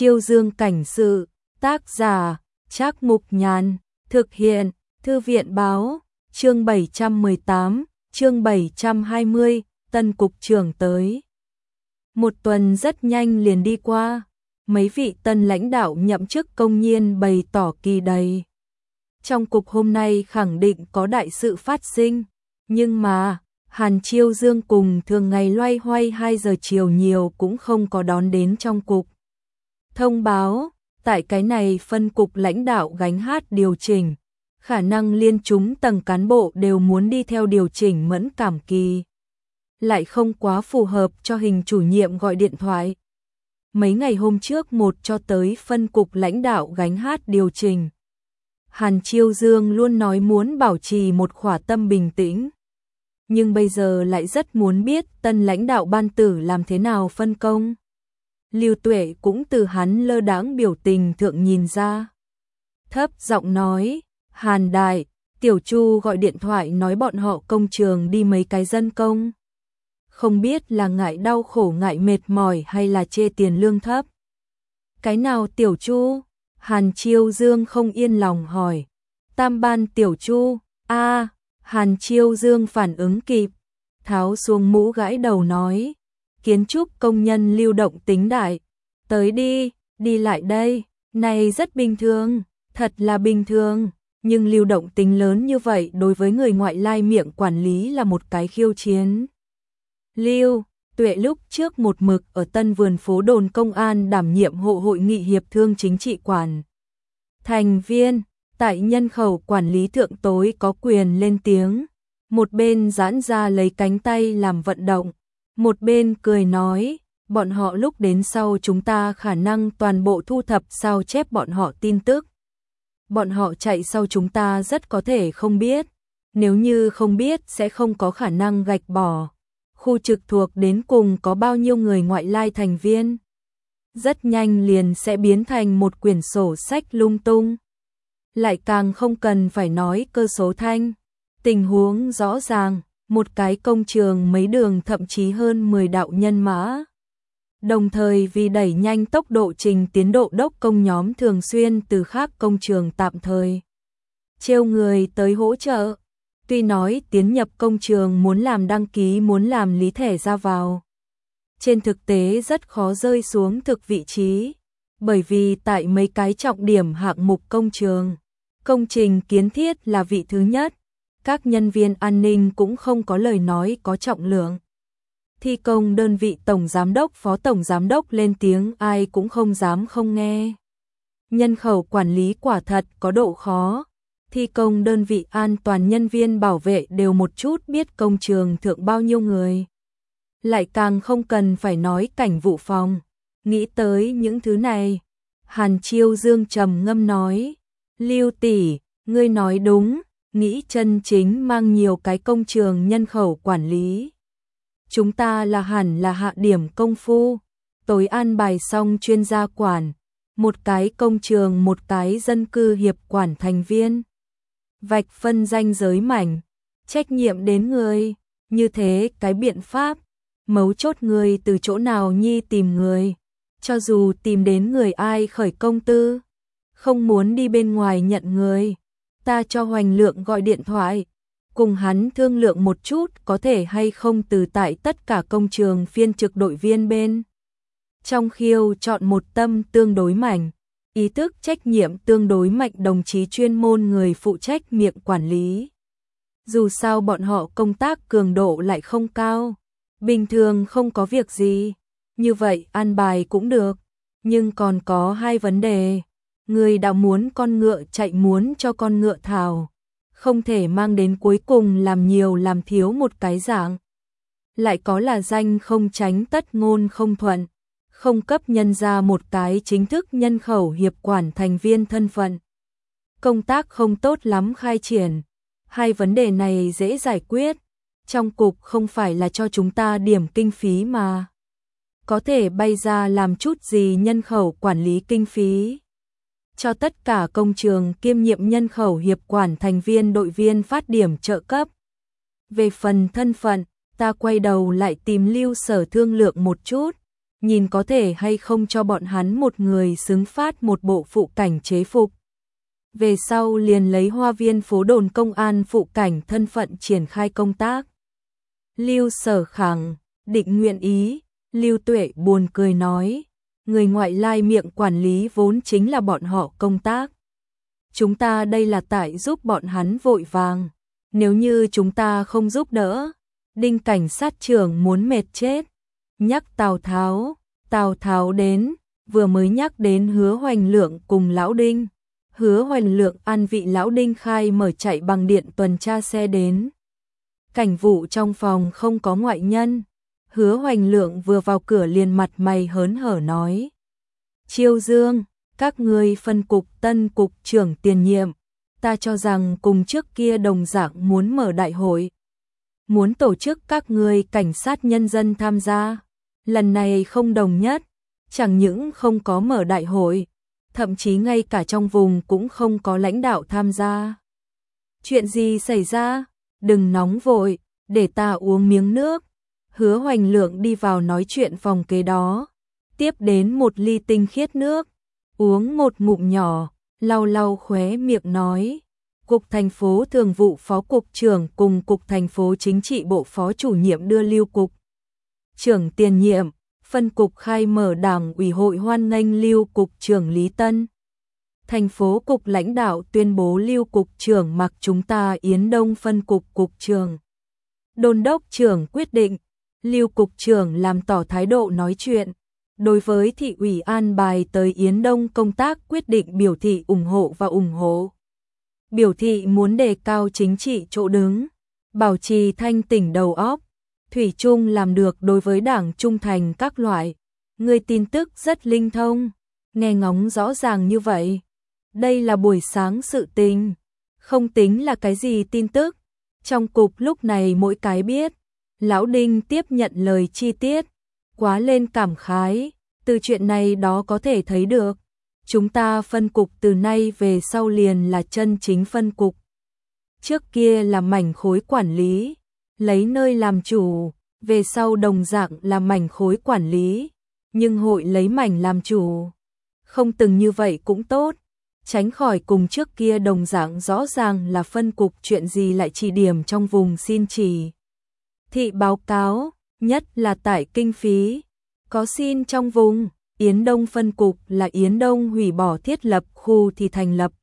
Chiêu Dương cảnh sự, tác giả, Trác Mục Nhàn, thực hiện, Thư viện báo, chương 718, chương 720, tân cục trưởng tới. Một tuần rất nhanh liền đi qua, mấy vị tân lãnh đạo nhậm chức công nhiên bày tỏ kỳ đầy. Trong cục hôm nay khẳng định có đại sự phát sinh, nhưng mà Hàn Chiêu Dương cùng thường ngày loay hoay 2 giờ chiều nhiều cũng không có đón đến trong cục. Thông báo, tại cái này phân cục lãnh đạo gánh hát điều chỉnh, khả năng liên chúng tầng cán bộ đều muốn đi theo điều chỉnh mẫn cảm kỳ. Lại không quá phù hợp cho hình chủ nhiệm gọi điện thoại. Mấy ngày hôm trước một cho tới phân cục lãnh đạo gánh hát điều chỉnh. Hàn Chiêu Dương luôn nói muốn bảo trì một khỏa tâm bình tĩnh. Nhưng bây giờ lại rất muốn biết tân lãnh đạo ban tử làm thế nào phân công. Lưu Tuệ cũng từ hắn lơ đãng biểu tình thượng nhìn ra. Thấp giọng nói, Hàn Đại, Tiểu Chu gọi điện thoại nói bọn họ công trường đi mấy cái dân công. Không biết là ngại đau khổ ngại mệt mỏi hay là chê tiền lương thấp. Cái nào Tiểu Chu? Hàn Chiêu Dương không yên lòng hỏi. Tam ban Tiểu Chu, Hàn Chiêu Dương phản ứng kịp, tháo xuống mũ gãi đầu nói. Kiến trúc công nhân lưu động tính đại. Tới đi, đi lại đây, này rất bình thường, thật là bình thường. Nhưng lưu động tính lớn như vậy đối với người ngoại lai miệng quản lý là một cái khiêu chiến. Lưu Tuệ lúc trước một mực ở Tân Vườn phố đồn công an đảm nhiệm hộ hội nghị hiệp thương chính trị quản. Thành viên, tại nhân khẩu quản lý thượng tối có quyền lên tiếng. Một bên giãn ra lấy cánh tay làm vận động, một bên cười nói, bọn họ lúc đến sau chúng ta khả năng toàn bộ thu thập sao chép bọn họ tin tức. Bọn họ chạy sau chúng ta rất có thể không biết, nếu như không biết sẽ không có khả năng gạch bỏ. Khu trực thuộc đến cùng có bao nhiêu người ngoại lai thành viên. Rất nhanh liền sẽ biến thành một quyển sổ sách lung tung. Lại càng không cần phải nói cơ số thanh. Tình huống rõ ràng, một cái công trường mấy đường thậm chí hơn 10 đạo nhân mã. Đồng thời vì đẩy nhanh tốc độ trình tiến độ đốc công nhóm thường xuyên từ khác công trường tạm thời trêu người tới hỗ trợ. Tuy nói tiến nhập công trường muốn làm đăng ký muốn làm lý thẻ ra vào. Trên thực tế rất khó rơi xuống thực vị trí. Bởi vì tại mấy cái trọng điểm hạng mục công trường, công trình kiến thiết là vị thứ nhất. Các nhân viên an ninh cũng không có lời nói có trọng lượng. Thi công đơn vị tổng giám đốc phó tổng giám đốc lên tiếng ai cũng không dám không nghe. Nhân khẩu quản lý quả thật có độ khó. Thi công đơn vị an toàn nhân viên bảo vệ đều một chút biết công trường thượng bao nhiêu người. Lại càng không cần phải nói cảnh vụ phòng. Nghĩ tới những thứ này, Hàn Chiêu Dương trầm ngâm nói, Lưu tỷ, ngươi nói đúng, nghĩ chân chính mang nhiều cái công trường nhân khẩu quản lý. Chúng ta là hẳn là hạ điểm công phu, tối an bài xong chuyên gia quản, một cái công trường một cái dân cư hiệp quản thành viên. Vạch phân ranh giới mảnh, trách nhiệm đến người, như thế cái biện pháp, mấu chốt người từ chỗ nào nhi tìm người, cho dù tìm đến người ai khởi công tư, không muốn đi bên ngoài nhận người, ta cho Hoành Lượng gọi điện thoại, cùng hắn thương lượng một chút có thể hay không từ tại tất cả công trường phiên trực đội viên bên. Trong khiêu chọn một tâm tương đối mạnh. Ý thức trách nhiệm tương đối mạnh đồng chí chuyên môn người phụ trách miệng quản lý. Dù sao bọn họ công tác cường độ lại không cao, bình thường không có việc gì, như vậy an bài cũng được, nhưng còn có 2 vấn đề. Người đã muốn con ngựa chạy muốn cho con ngựa thảo, không thể mang đến cuối cùng làm nhiều làm thiếu một cái dạng. Lại có là danh không tránh tất ngôn không thuận. Không cấp nhân ra một cái chính thức nhân khẩu hiệp quản thành viên thân phận. Công tác không tốt lắm khai triển. 2 vấn đề này dễ giải quyết. Trong cục không phải là cho chúng ta điểm kinh phí mà. Có thể bay ra làm chút gì nhân khẩu quản lý kinh phí. Cho tất cả công trường kiêm nhiệm nhân khẩu hiệp quản thành viên đội viên phát điểm trợ cấp. Về phần thân phận, ta quay đầu lại tìm Lưu Sở thương lượng một chút. nhìn có thể hay không cho bọn hắn một người xứng phát một bộ phụ cảnh chế phục. Về sau liền lấy Hoa Viên phố đồn công an phụ cảnh thân phận triển khai công tác. Lưu Sở khẳng định nguyện ý, Lưu Tuệ buồn cười nói, người ngoại lai miệng quản lý vốn chính là bọn họ công tác. Chúng ta đây là tại giúp bọn hắn vội vàng, nếu như chúng ta không giúp đỡ, Đinh cảnh sát trưởng muốn mệt chết. Nhắc Tào Tháo đến, vừa mới nhắc đến Hứa Hoành Lượng cùng Lão Đinh. Hứa Hoành Lượng an vị Lão Đinh khai mở chạy bằng điện tuần tra xe đến. Cảnh vụ trong phòng không có ngoại nhân. Hứa Hoành Lượng vừa vào cửa liền mặt mày hớn hở nói. Chiêu Dương, các ngươi phân cục tân cục trưởng tiền nhiệm, ta cho rằng cùng trước kia đồng dạng muốn mở đại hội. Muốn tổ chức các ngươi cảnh sát nhân dân tham gia. Lần này không đồng nhất, chẳng những không có mở đại hội, thậm chí ngay cả trong vùng cũng không có lãnh đạo tham gia. Chuyện gì xảy ra? Đừng nóng vội, để ta uống miếng nước. Hứa Hoành Lượng đi vào nói chuyện phòng kế đó, tiếp đến một ly tinh khiết nước, uống một ngụm nhỏ, lau lau khóe miệng nói. Cục thành phố thường vụ phó cục trưởng cùng cục thành phố chính trị bộ phó chủ nhiệm đưa Lưu cục trưởng tiền nhiệm, phân cục khai mở đảng ủy hội hoan nghênh Lưu cục trưởng Lý Tân. Thành phố cục lãnh đạo tuyên bố Lưu cục trưởng mặc chúng ta Yến Đông phân cục cục trưởng. Đôn đốc trưởng quyết định, Lưu cục trưởng làm tỏ thái độ nói chuyện. Đối với thị ủy an bài tới Yến Đông công tác quyết định biểu thị ủng hộ và ủng hộ. Biểu thị muốn đề cao chính trị chỗ đứng, bảo trì thanh tỉnh đầu óc, thủy chung làm được đối với đảng trung thành các loại. Người tin tức rất linh thông, nghe ngóng rõ ràng như vậy. Đây là buổi sáng sự tình, không tính là cái gì tin tức. Trong cục lúc này mỗi cái biết. Lão Đinh tiếp nhận lời chi tiết, quá lên cảm khái, từ chuyện này đó có thể thấy được. Chúng ta phân cục từ nay về sau liền là chân chính phân cục. Trước kia là mảnh khối quản lý, lấy nơi làm chủ, về sau đồng dạng là mảnh khối quản lý, nhưng hội lấy mảnh làm chủ. Không từng như vậy cũng tốt, tránh khỏi cùng trước kia đồng dạng rõ ràng là phân cục chuyện gì lại chỉ điểm trong vùng xin chỉ. Thị báo cáo, nhất là tại kinh phí, có xin trong vùng. Yến Đông phân cục là Yến Đông hủy bỏ thiết lập khu thì thành lập.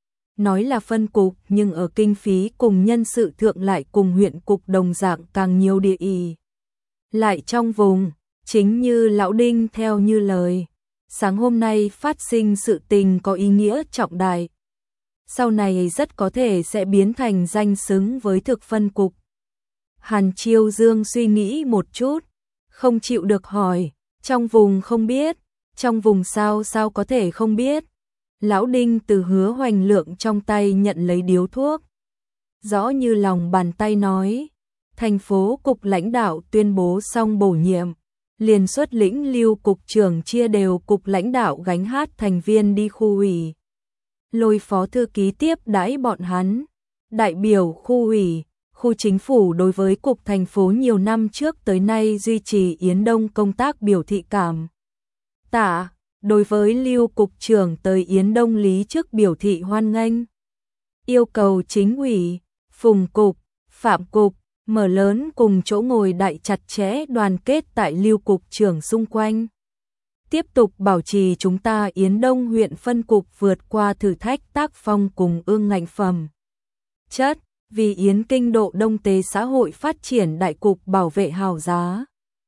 Nói là phân cục nhưng ở kinh phí cùng nhân sự thượng lại cùng huyện cục đồng dạng càng nhiều địa ý. Lại trong vùng, chính như Lão Đinh theo như lời, sáng hôm nay phát sinh sự tình có ý nghĩa trọng đại. Sau này rất có thể sẽ biến thành danh xứng với thực phân cục. Hàn Chiêu Dương suy nghĩ một chút, không chịu được hỏi, trong vùng không biết. Trong vùng sao có thể không biết. Lão Đinh từ Hứa Hoành Lượng trong tay nhận lấy điếu thuốc. Rõ như lòng bàn tay nói, thành phố cục lãnh đạo tuyên bố xong bổ nhiệm, liền xuất lĩnh Lưu cục trưởng chia đều cục lãnh đạo gánh hát thành viên đi khu ủy. Lôi phó thư ký tiếp đãi bọn hắn, đại biểu khu ủy, khu chính phủ đối với cục thành phố nhiều năm trước tới nay duy trì Yến Đông công tác biểu thị cảm tạ, đối với Lưu cục trưởng tới Yến Đông lý trước biểu thị hoan nghênh. Yêu cầu chính ủy, phùng cục, phạm cục, mở lớn cùng chỗ ngồi đại chặt chẽ đoàn kết tại Lưu cục trưởng xung quanh. Tiếp tục bảo trì chúng ta Yến Đông huyện phân cục vượt qua thử thách tác phong cùng ương ngạnh phẩm chất, vì Yến Kinh độ đông tế xã hội phát triển đại cục bảo vệ hào giá.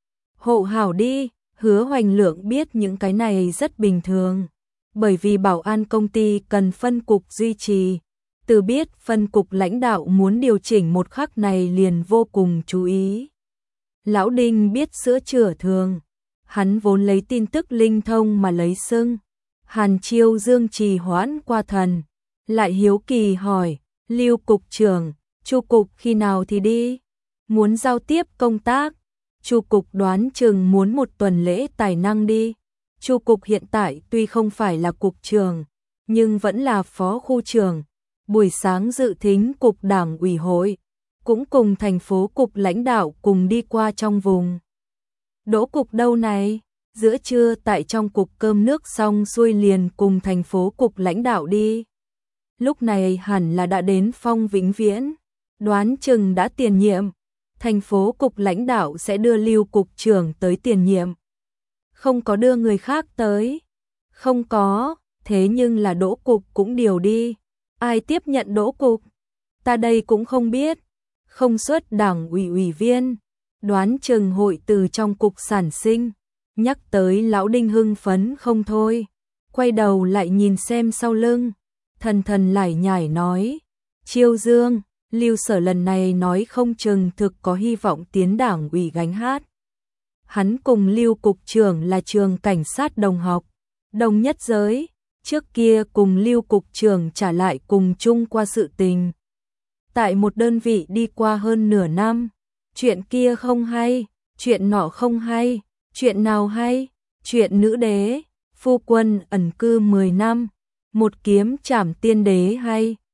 Hộ hảo đi. Hứa Hoành Lượng biết những cái này rất bình thường, bởi vì bảo an công ty cần phân cục duy trì, từ biết phân cục lãnh đạo muốn điều chỉnh một khắc này liền vô cùng chú ý. Lão Đinh biết sữa chữa thường, hắn vốn lấy tin tức linh thông mà lấy sưng. Hàn Chiêu Dương trì hoãn qua thần, lại hiếu kỳ hỏi, Lưu cục trưởng, Chu cục khi nào thì đi? Muốn giao tiếp công tác. Chu cục đoán chừng muốn một tuần lễ tài năng đi. Chu cục hiện tại tuy không phải là cục trưởng, nhưng vẫn là phó khu trưởng. Buổi sáng dự thính cục đảng ủy hội, cũng cùng thành phố cục lãnh đạo cùng đi qua trong vùng. Đỗ cục đâu này? giữa trưa tại trong cục cơm nước xong xuôi liền cùng thành phố cục lãnh đạo đi. Lúc này hẳn là đã đến Phong Vĩnh Viễn, đoán chừng đã tiền nhiệm, thành phố cục lãnh đạo sẽ đưa Lưu cục trưởng tới tiền nhiệm. Không có đưa người khác tới. Không có, thế nhưng là Đỗ cục cũng điều đi. Ai tiếp nhận Đỗ cục? Ta đây cũng không biết. Không xuất đảng ủy ủy viên, đoán chừng hội từ trong cục sản sinh. Nhắc tới lão Đinh hưng phấn không thôi, quay đầu lại nhìn xem sau lưng, thần thần lải nhải nói, Chiêu Dương, Lưu Sở lần này nói không chừng thực có hy vọng tiến đảng ủy gánh hát. Hắn cùng Lưu cục trưởng là trường cảnh sát đồng học, đồng nhất giới, trước kia cùng Lưu cục trưởng trả lại cùng chung qua sự tình. Tại một đơn vị đi qua hơn nửa năm, chuyện kia không hay, chuyện nọ không hay, chuyện nào hay, chuyện nữ đế, phu quân ẩn cư 10 năm, một kiếm trảm tiên đế hay,